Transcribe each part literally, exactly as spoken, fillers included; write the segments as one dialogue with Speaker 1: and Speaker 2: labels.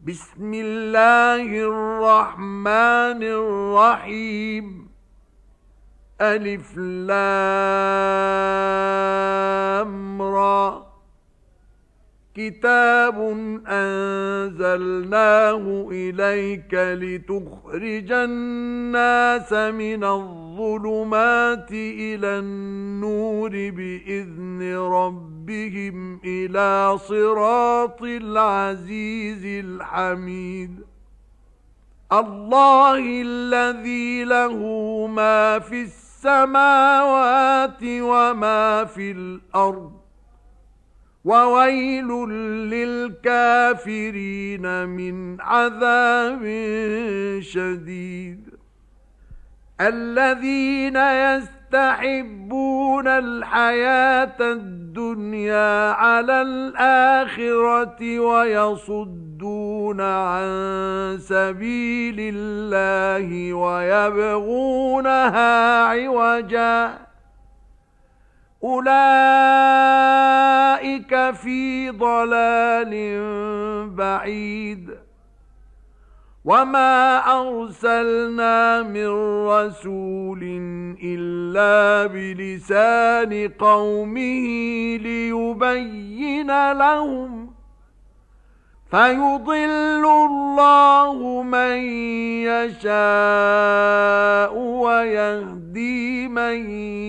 Speaker 1: بسم الله الرحمن الرحيم. ألف لام را. كتاب أنزلناه إليك لتخرج الناس من الظلمات إلى النور بإذن ربهم إلى صراط العزيز الحميد. الله الذي له ما في السماوات وما في الأرض، وويل للكافرين من عذاب شديد. الذين يستحبون الحياة الدنيا على الآخرة ويصدون عن سبيل الله ويبغونها عوجا، أولئك في ضلال بعيد. وما أرسلنا من رسول إلا بلسان قومه ليبين لهم، فيضل الله من يشاء ويهدي من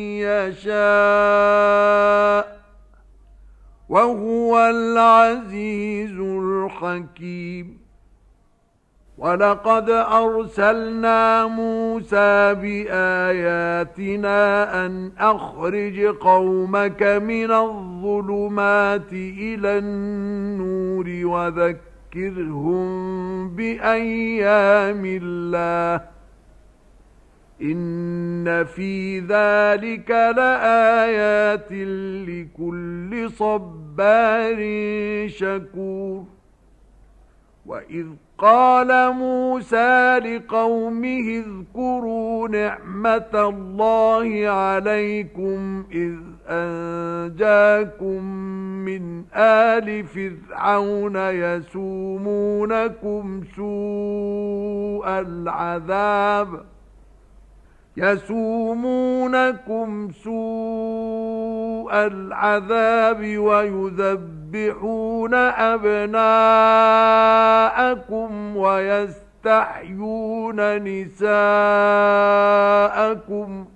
Speaker 1: يشاء، وهو العزيز الحكيم. ولقد أرسلنا موسى بآياتنا أن أخرج قومك من الظلمات إلى النور وذكرهم بأيام الله، إن في ذلك لآيات لكل صبار شكور. وإذ قال موسى لقومه اذكروا نعمة الله عليكم إذ أنجاكم من آل فرعون يسومونكم سوء العذاب يسومونكم سوء العذاب ويذبحون أبناءكم ويستحيون نساءكم،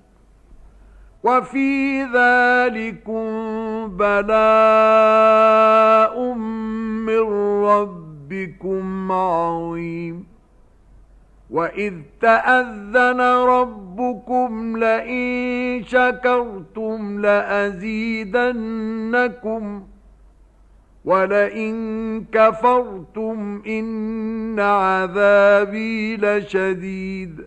Speaker 1: وفي ذلكم بلاء من ربكم عظيم. وإذ تأذن ربكم لئن شكرتم لأزيدنكم ولئن كفرتم إن عذابي لشديد.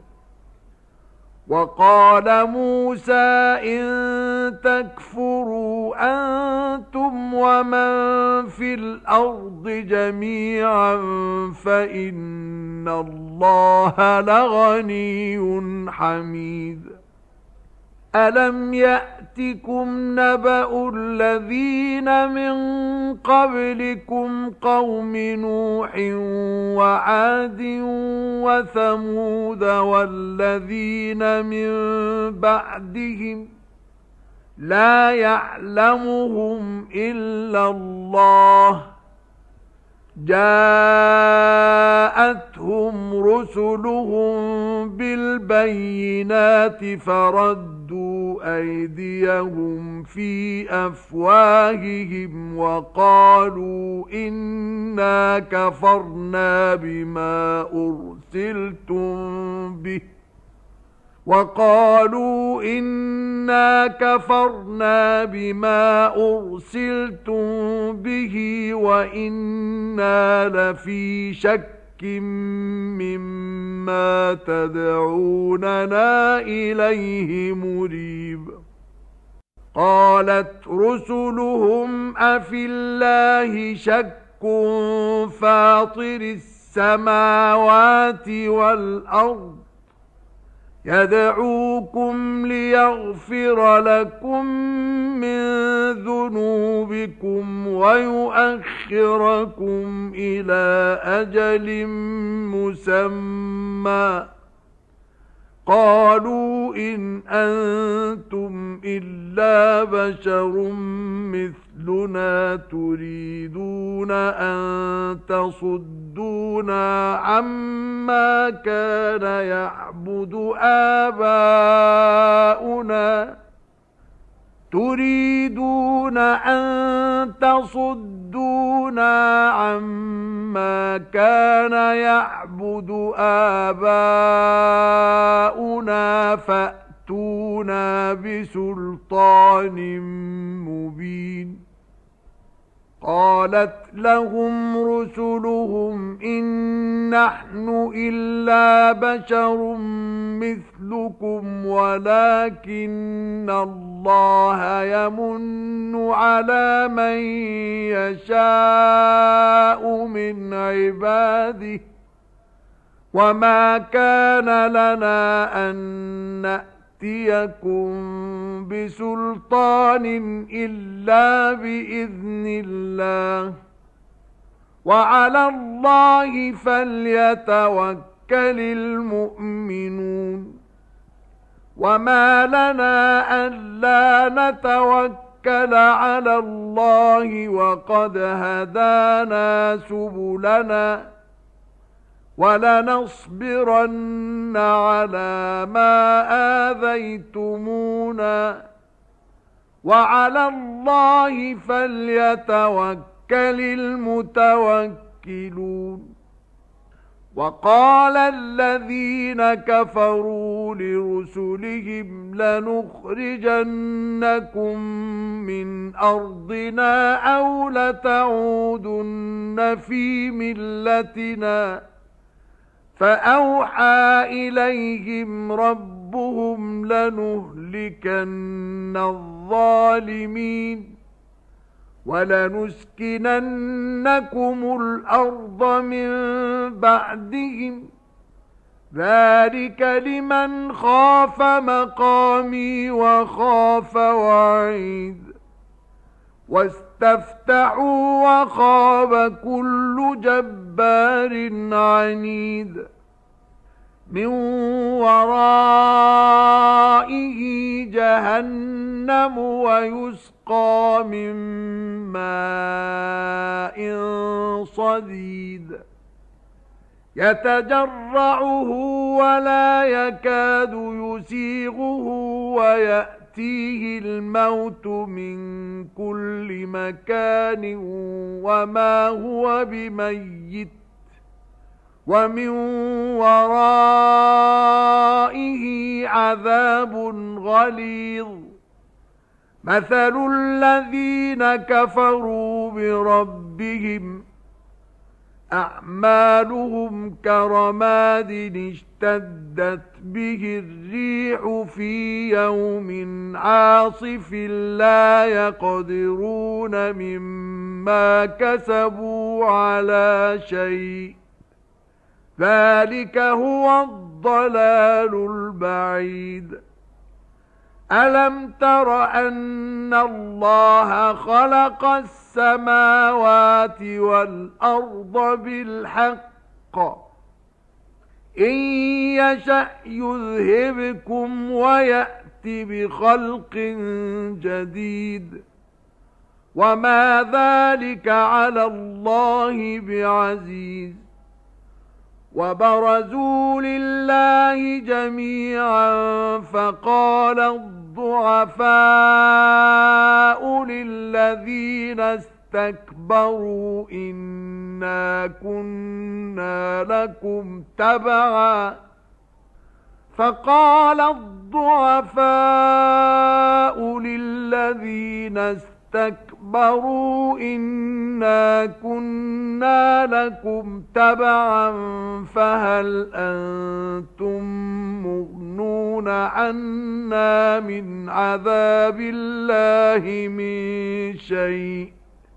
Speaker 1: وقال موسى إن تكفروا أنتم ومن في الأرض جميعا فإن الله لغني حميد. ألم يأتكم نبأ الذين من قبلكم قوم نوح وعاد وثمود والذين من بعدهم لا يعلمهم إلا الله، جاءتهم رسلهم بالبينات فردوا أيديهم في أفواههم وقالوا إنا كفرنا بما أرسلتم به وقالوا إنا كفرنا بما أرسلتم به وإنا لفي شك مما تدعوننا إليه مريب. قالت رسلهم أفي الله شك فاطر السماوات والأرض يدعوكم ليغفر لكم من ذنوبكم ويؤخركم إلى أجل مسمى قالوا إن أنتم إلا بشر مثلنا تريدون أن تصدونا عما كان يعبد آباؤنا تريدون أن تصدونا عما كان يعبد آباؤنا فأتونا بسلطان مبين قالت لهم رسلهم إن نحن إلا بشر مثلكم ولكن الله يمن على من يشاء من عباده وما كان لنا أن نأتيكم بسلطان إلا بإذن الله وعلى الله فليتوكل المؤمنون وما لنا ألا نتوكل على الله وقد هدانا سبلنا ولنصبرن على ما آذيتمونا وعلى الله فليتوكل المتوكلون وقال الذين كفروا لرسلهم لنخرجنكم من أرضنا أو لتعودن في ملتنا فأوحى إليهم ربهم لنهلكن الظالمين ولنسكننكم الأرض من بعدهم ذلك لمن خاف مقامي وخاف وعيد واستفتحوا وخاب كل جبار عنيد من ورائه جهنم ويسقى من ماء صديد يتجرعه ولا يكاد يسيغه ويأتيه الموت من كل مكان وما هو بميت ومن ورائه عذاب غليظ مثل الذين كفروا بربهم أعمالهم كرماد اشتدت به الريح في يوم عاصف لا يقدرون مما كسبوا على شيء ذلك هو الضلال البعيد ألم تر أن الله خلق السماوات والأرض بالحق إن يشأ يذهبكم ويأت بخلق جديد وما ذلك على الله بعزيز وبرزوا لله جميعا فقال الضعفاء للذين استكبروا إنا كنا لكم تبعا فقال الضعفاء للذين استكبروا إنا كنا لكم تبعا فهل أنتم مغنون عنا من عذاب الله من شيء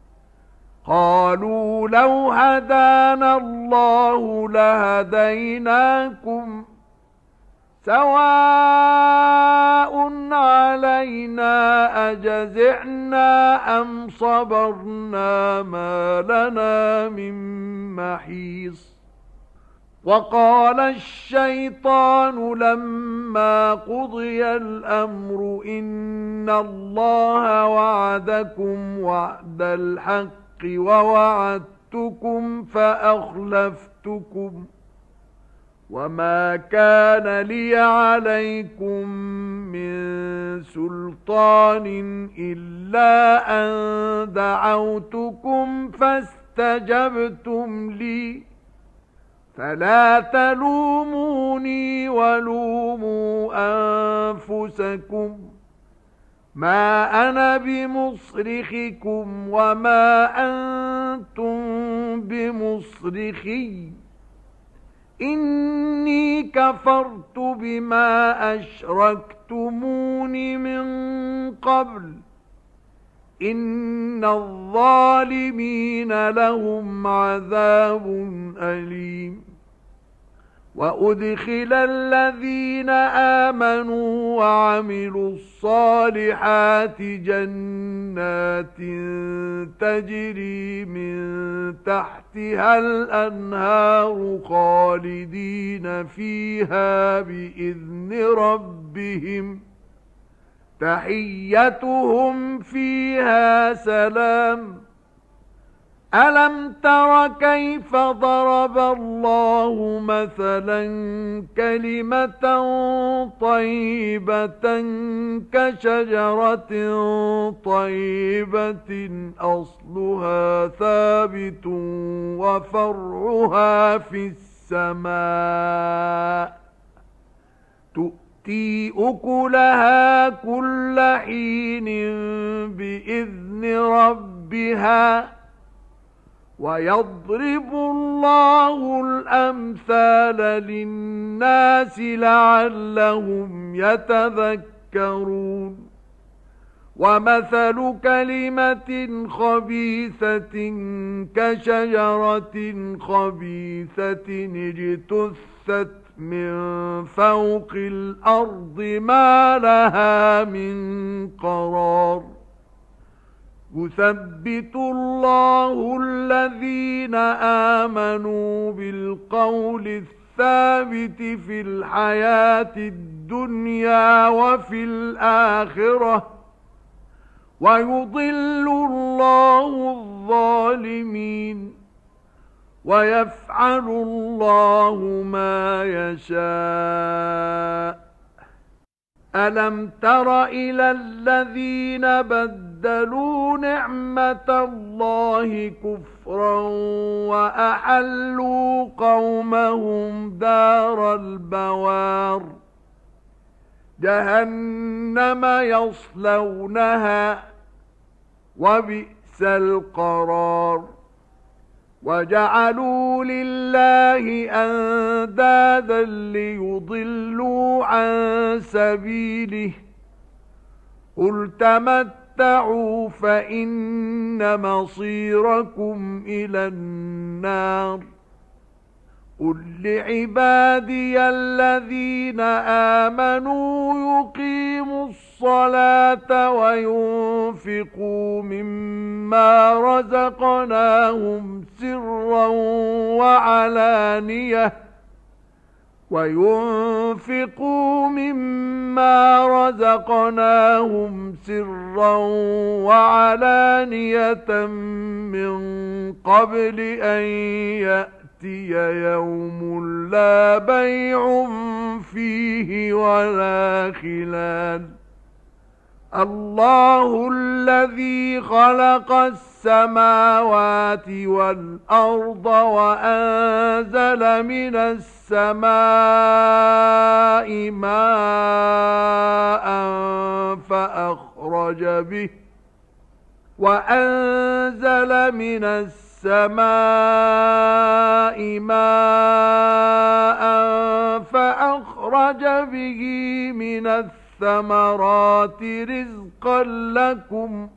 Speaker 1: قالوا لو هدانا الله لهديناكم سواء علينا أجزعنا أم صبرنا ما لنا من محيص وقال الشيطان لما قضي الأمر إن الله وعدكم وعد الحق ووعدتكم فأخلفتكم وما كان لي عليكم من سلطان إلا أن دعوتكم فاستجبتم لي فلا تلوموني ولوموا أنفسكم ما أنا بمصرخكم وما أنتم بمصرخي إني كفرت بما أشركتمون من قبل إن الظالمين لهم عذاب أليم وأدخل الذين آمنوا وعملوا الصالحات جنات تجري من تحتها الأنهار خالدين فيها بإذن ربهم تحيتهم فيها سلام ألم تر كيف ضرب الله مثلا كلمة طيبة كشجرة طيبة أصلها ثابت وفرعها في السماء تؤتي أكلها كل حين بإذن ربها ويضرب الله الأمثال للناس لعلهم يتذكرون ومثل كلمة خبيثة كشجرة خبيثة اجتثت من فوق الأرض ما لها من قرار يثبت الله الذين آمنوا بالقول الثابت في الحياة الدنيا وفي الآخرة ويضل الله الظالمين ويفعل الله ما يشاء ألم تر إلى الذين بدلوا نعمة الله كفرا وأحلوا قومهم دار البوار جهنم يصلونها وبئس القرار وجعلوا لله أندادا ليضلوا عن سبيله قل تمتعوا فإن مصيركم إلى النار قل لعبادي الذين آمنوا يقيموا الصلاة وينفقوا مما رزقناهم سرا وعلانية وينفقوا مما رزقناهم سرا وعلانية من قبل أن يأتي يوم لا بيع فيه ولا خلال الله الذي خلق السماوات والأرض وأنزل من السماء ماء فأخرج به وأنزل من السماء ماء فأخرج به من الثمرات رزقا لكم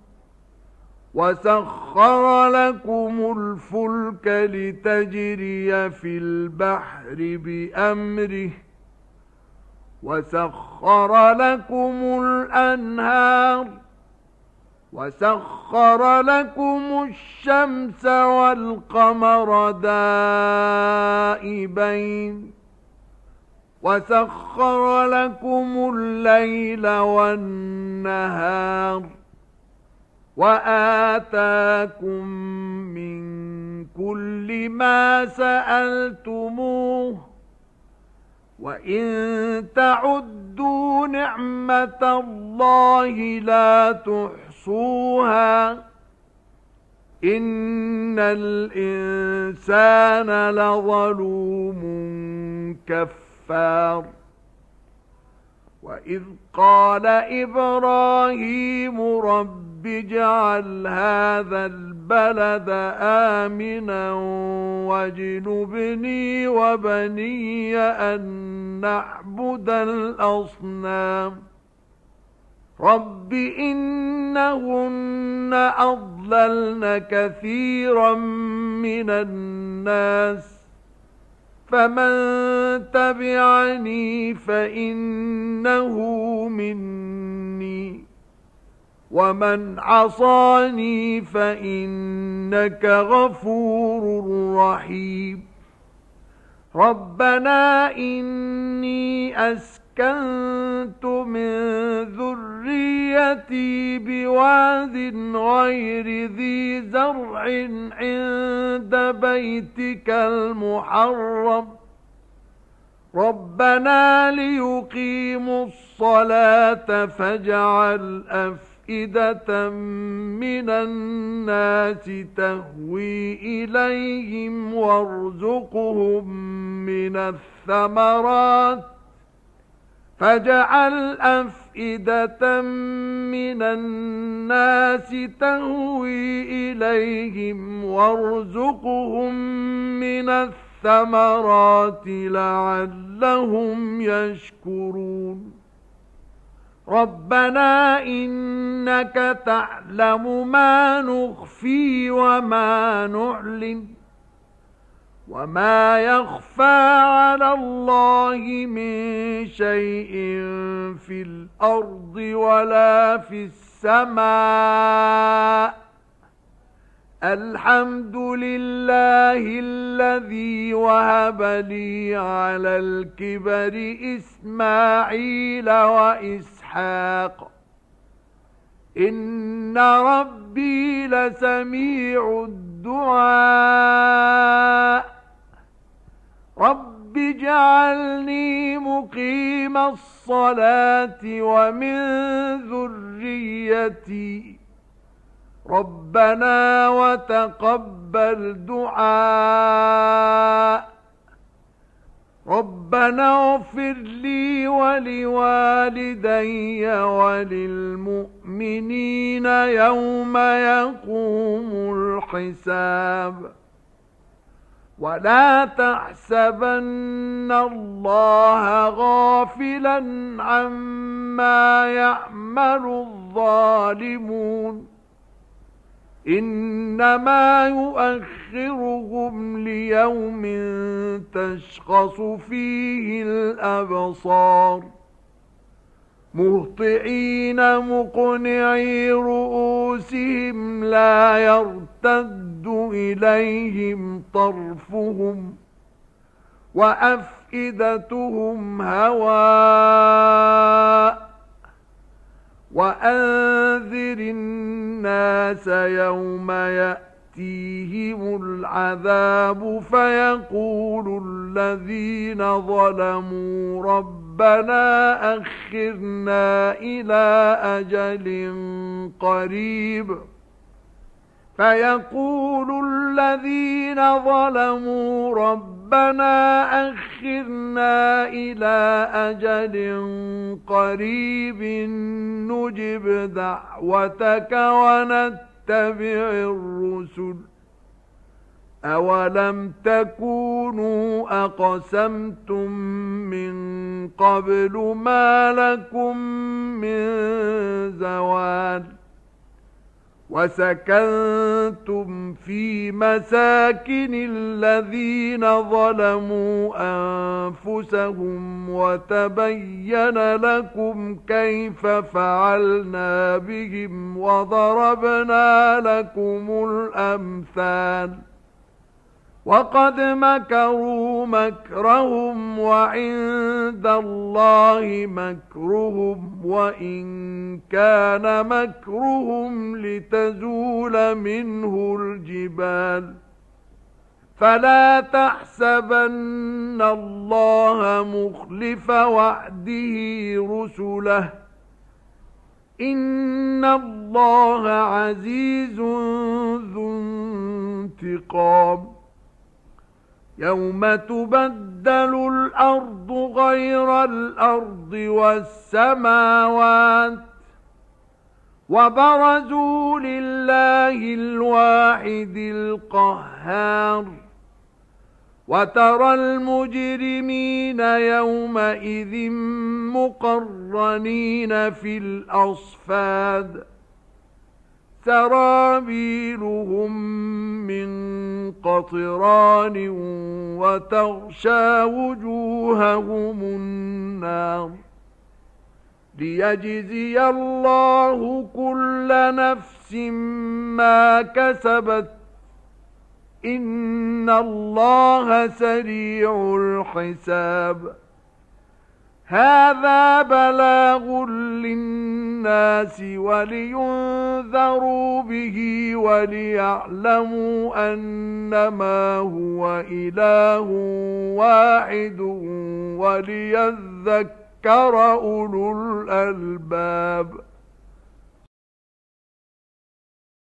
Speaker 1: وسخر لكم الفلك لتجري في البحر بأمره وسخر لكم الأنهار وسخر لكم الشمس والقمر دائبين وسخر لكم الليل والنهار وآتاكم من كل ما سألتموه وإن تعدوا نعمة الله لا تحصوها إن الإنسان لظلوم كفار وإذ قال إبراهيم رب اجعل هذا البلد آمنا واجنبني وبني أن نعبد الأصنام رب إنهن أضللن كثيرا من الناس فمن تبعني فإنه مني ومن عصاني فإنك غفور رحيم ربنا إني أسكنت من ذريتي بواد غير ذي زرع عند بيتك المحرم ربنا ليقيموا الصلاة فاجعل أفئدة من الناس تهوي إليهم وارزقهم من الثمرات فاجعل أفئدة من الناس تهوي إليهم وارزقهم من الثمرات لعلهم يشكرون ربنا إنك تعلم ما نخفي وما نعلن وما يخفى على الله من شيء في الأرض ولا في السماء الحمد لله الذي وهب لي على الكبر إسماعيل وإسحاق إن ربي لسميع الدعاء رب اجعلني مقيم الصلاة ومن ذريتي ربنا وتقبل دعاء ربنا اغفر لي ولوالدي وللمؤمنين يوم يقوم الحساب ولا تحسبن الله غافلا عما يعمل الظالمون إنما يؤخرهم ليوم تشخص فيه الأبصار مهطعين مقنعي رؤوسهم لا يرتد إليهم طرفهم وأفئدتهم هواء وأنذر الناس يوم يأتيهم العذاب فيقول الذين ظلموا ربنا أخرنا إلى أجل قريب فيقول الذين ظلموا ربنا أخرنا إلى أجل قريب نجب دعوتك ونتبع الرسل أولم تكونوا أقسمتم من قبل ما لكم من زوال وسكنتم في مساكن الذين ظلموا أنفسهم وتبين لكم كيف فعلنا بهم وضربنا لكم الأمثال وقد مكروا مكرهم وعند الله مكرهم وإن كان مكرهم لتزول منه الجبال فلا تحسبن الله مخلف وعده رسله إن الله عزيز ذو انتقام يوم تبدل الأرض غير الأرض والسماوات وبرزوا لله الواحد القهار وترى المجرمين يومئذ مقرنين في الأصفاد سرابيلهم من قطران وتغشى وجوههم النار ليجزي الله كل نفس ما كسبت إن الله سريع الحساب هذا بلاغ للناس ولينذروا به وليعلموا أنما هو إله واحد وليذكر أولو الألباب